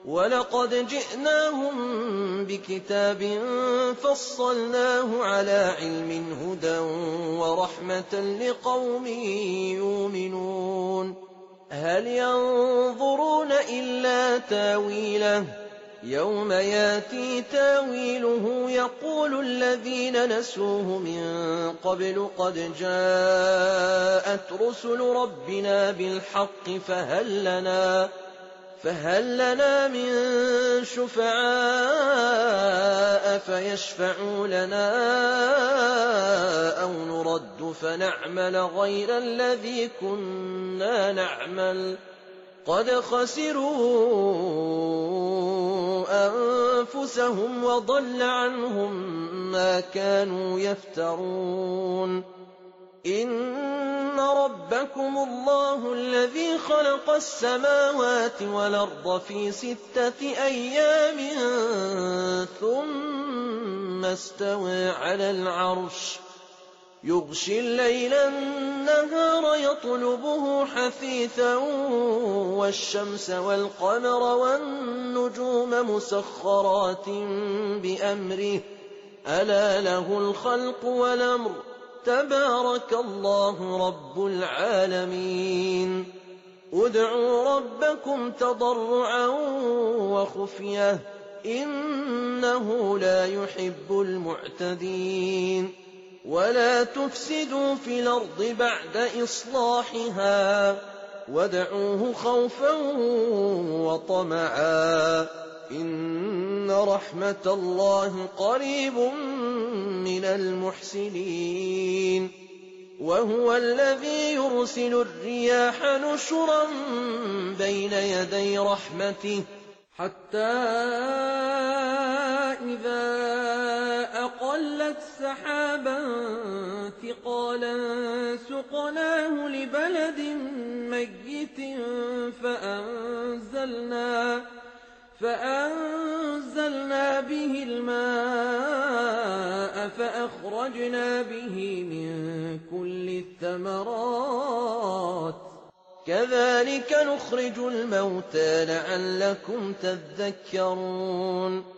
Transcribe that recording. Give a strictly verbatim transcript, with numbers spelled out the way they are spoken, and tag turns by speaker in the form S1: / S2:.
S1: وَلَقَدْ جِئْنَاهُم بِكِتَابٍ فَصَّلْنَاهُ عَلَىٰ عِلْمٍ هُدًى وَرَحْمَةً لِّقَوْمٍ يُؤْمِنُونَ هَلْ يَنظُرُونَ إِلَّا تَأْوِيلَهُ ۚ يَوْمَ يَأْتِي تَأْوِيلُهُ يَقُولُ الَّذِينَ نَسُوهُ مِن قَبْلُ قَدْ جَاءَتْ رُسُلُ رَبِّنَا بِالْحَقِّ فَهَل لَّنَا فهل لنا من شفعاء فيشفعوا لنا أو نرد فنعمل غير الذي كنا نعمل قد خسروا أنفسهم وضل عنهم ما كانوا يفترون إن ربكم الله الذي خلق السماوات والأرض في ستة أيام ثم استوى على العرش يغشي الليل النهار يطلبه حثيثا والشمس والقمر والنجوم مسخرات بأمره ألا له الخلق والأمر تبارك الله رب العالمين ادعوا ربكم تضرعا وخفية إنه لا يحب المعتدين ولا تفسدوا في الأرض بعد إصلاحها وادعوه خوفا وطمعا إن رحمة الله قريب من المحسنين وهو الذي يرسل الرياح نشرا بين يدي رحمته حتى إذا أقلت سحابا ثقالا سقناه لبلد ميت فأنزلنا فأنزلنا به الماء فأخرجنا به من كل الثمرات كذلك نخرج الموتى لعلكم تذكرون